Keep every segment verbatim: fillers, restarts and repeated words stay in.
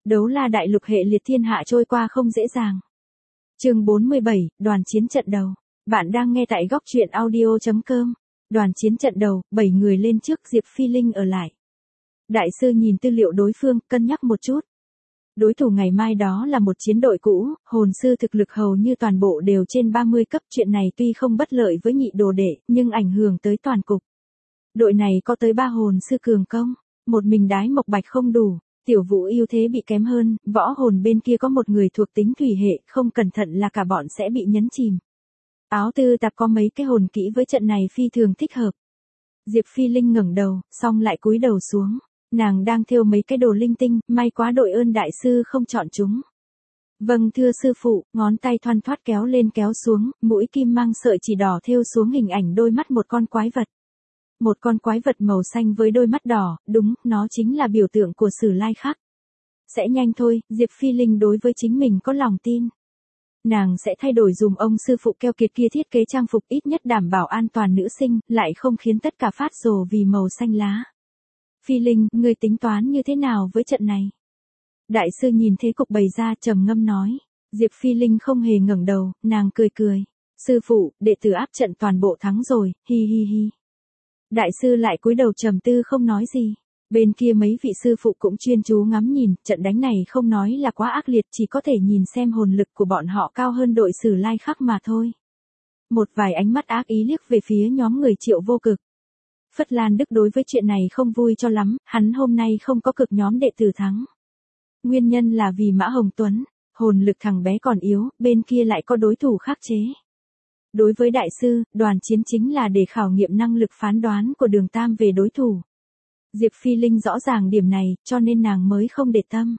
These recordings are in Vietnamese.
Đấu la đại lục hệ liệt thiên hạ trôi qua không dễ dàng. Chương bốn mươi bảy, đoàn chiến trận đầu. Bạn đang nghe tại góc truyện audio chấm com. Đoàn chiến trận đầu, bảy người lên trước, Diệp Phi Linh ở lại. Đại sư nhìn tư liệu đối phương, cân nhắc một chút. Đối thủ ngày mai đó là một chiến đội cũ, hồn sư thực lực hầu như toàn bộ đều trên ba mươi cấp. Chuyện này tuy không bất lợi với nhị đồ đệ, nhưng ảnh hưởng tới toàn cục. Đội này có tới ba hồn sư cường công, một mình Đái Mộc Bạch không đủ. Tiểu Vũ ưu thế bị kém hơn, võ hồn bên kia có một người thuộc tính thủy hệ, không cẩn thận là cả bọn sẽ bị nhấn chìm. Áo Tư Tạp có mấy cái hồn kỹ với trận này phi thường thích hợp. Diệp Phi Linh ngẩng đầu, xong lại cúi đầu xuống. Nàng đang thêu mấy cái đồ linh tinh, may quá đội ơn đại sư không chọn chúng. Vâng thưa sư phụ, ngón tay thoăn thoắt kéo lên kéo xuống, mũi kim mang sợi chỉ đỏ thêu xuống hình ảnh đôi mắt một con quái vật. Một con quái vật màu xanh với đôi mắt đỏ, đúng, nó chính là biểu tượng của Sử Lai Khắc. Sẽ nhanh thôi, Diệp Phi Linh đối với chính mình có lòng tin. Nàng sẽ thay đổi dùm ông sư phụ keo kiệt kia thiết kế trang phục ít nhất đảm bảo an toàn nữ sinh, lại không khiến tất cả phát rồ vì màu xanh lá. Phi Linh, ngươi tính toán như thế nào với trận này? Đại sư nhìn thế cục bày ra trầm ngâm nói. Diệp Phi Linh không hề ngẩng đầu, nàng cười cười. Sư phụ, đệ tử áp trận toàn bộ thắng rồi, hi hi hi. Đại sư lại cúi đầu trầm tư không nói gì. Bên kia mấy vị sư phụ cũng chuyên chú ngắm nhìn, trận đánh này không nói là quá ác liệt, chỉ có thể nhìn xem hồn lực của bọn họ cao hơn đội Sử Lai Khắc mà thôi. Một vài ánh mắt ác ý liếc về phía nhóm người Triệu Vô Cực. Phất Lan Đức đối với chuyện này không vui cho lắm, hắn hôm nay không có cực nhóm đệ tử thắng. Nguyên nhân là vì Mã Hồng Tuấn, hồn lực thằng bé còn yếu, bên kia lại có đối thủ khắc chế. Đối với đại sư, đoàn chiến chính là để khảo nghiệm năng lực phán đoán của Đường Tam về đối thủ. Diệp Phi Linh rõ ràng điểm này, cho nên nàng mới không để tâm.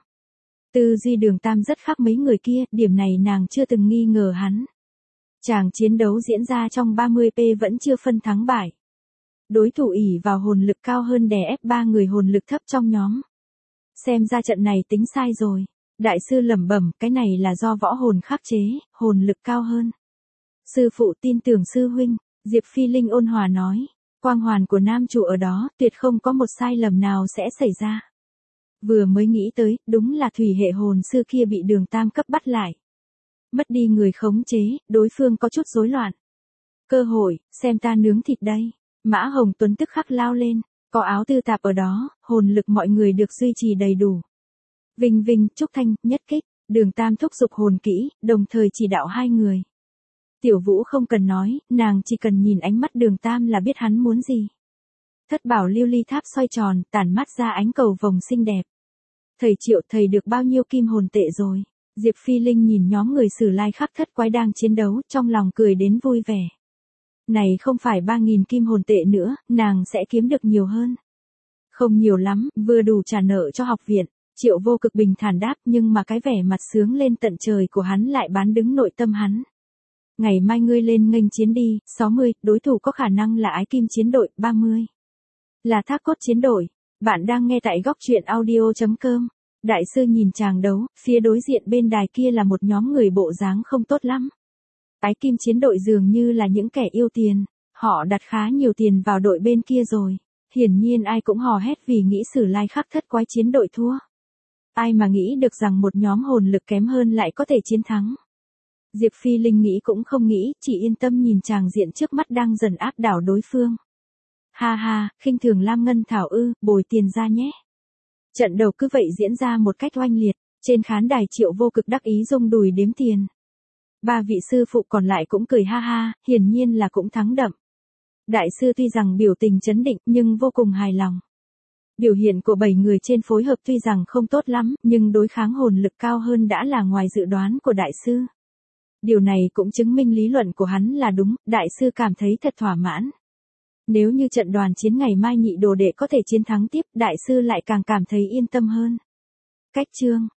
Tư duy Đường Tam rất khác mấy người kia, điểm này nàng chưa từng nghi ngờ hắn. Chàng chiến đấu diễn ra trong ba mươi p vẫn chưa phân thắng bại. Đối thủ ỷ vào hồn lực cao hơn đè ép ba người hồn lực thấp trong nhóm. Xem ra trận này tính sai rồi. Đại sư lẩm bẩm, cái này là do võ hồn khắc chế, hồn lực cao hơn. Sư phụ tin tưởng sư huynh, Diệp Phi Linh ôn hòa nói. Quang hoàn của nam chủ ở đó, tuyệt không có một sai lầm nào sẽ xảy ra. Vừa mới nghĩ tới, đúng là thủy hệ hồn sư kia bị Đường Tam cấp bắt lại. Mất đi người khống chế, đối phương có chút rối loạn. Cơ hội, xem ta nướng thịt đây. Mã Hồng Tuấn tức khắc lao lên, có Áo Tư Tạp ở đó, hồn lực mọi người được duy trì đầy đủ. Vinh Vinh, Trúc Thanh, nhất kích, Đường Tam thúc giục hồn kỹ, đồng thời chỉ đạo hai người. Tiểu Vũ không cần nói, nàng chỉ cần nhìn ánh mắt Đường Tam là biết hắn muốn gì. Thất bảo lưu ly tháp xoay tròn, tản mắt ra ánh cầu vồng xinh đẹp. Thầy Triệu, thầy được bao nhiêu kim hồn tệ rồi? Diệp Phi Linh nhìn nhóm người Sử Lai Khắc thất quái đang chiến đấu, trong lòng cười đến vui vẻ. Này không phải ba nghìn kim hồn tệ nữa, nàng sẽ kiếm được nhiều hơn. Không nhiều lắm, vừa đủ trả nợ cho học viện. Triệu Vô Cực bình thản đáp, nhưng mà cái vẻ mặt sướng lên tận trời của hắn lại bán đứng nội tâm hắn. Ngày mai ngươi lên nghênh chiến đi, sáu mươi, đối thủ có khả năng là Ái Kim chiến đội, ba mươi. Là Thác Cốt chiến đội. Bạn đang nghe tại góc truyện audio chấm com. Đại sư nhìn chàng đấu, phía đối diện bên đài kia là một nhóm người bộ dáng không tốt lắm. Ái Kim chiến đội dường như là những kẻ yêu tiền, họ đặt khá nhiều tiền vào đội bên kia rồi. Hiển nhiên ai cũng hò hét vì nghĩ Sử Lai Khắc thất quái chiến đội thua. Ai mà nghĩ được rằng một nhóm hồn lực kém hơn lại có thể chiến thắng. Diệp Phi Linh nghĩ cũng không nghĩ, chỉ yên tâm nhìn chàng diện trước mắt đang dần áp đảo đối phương. Ha ha, khinh thường Lam Ngân Thảo ư, bồi tiền ra nhé. Trận đầu cứ vậy diễn ra một cách oanh liệt, trên khán đài Triệu Vô Cực đắc ý rung đùi đếm tiền. Ba vị sư phụ còn lại cũng cười ha ha, hiển nhiên là cũng thắng đậm. Đại sư tuy rằng biểu tình trấn định nhưng vô cùng hài lòng. Biểu hiện của bảy người trên phối hợp tuy rằng không tốt lắm, nhưng đối kháng hồn lực cao hơn đã là ngoài dự đoán của đại sư. Điều này cũng chứng minh lý luận của hắn là đúng, đại sư cảm thấy thật thỏa mãn. Nếu như trận đoàn chiến ngày mai nhị đồ đệ có thể chiến thắng tiếp, đại sư lại càng cảm thấy yên tâm hơn. Cách chương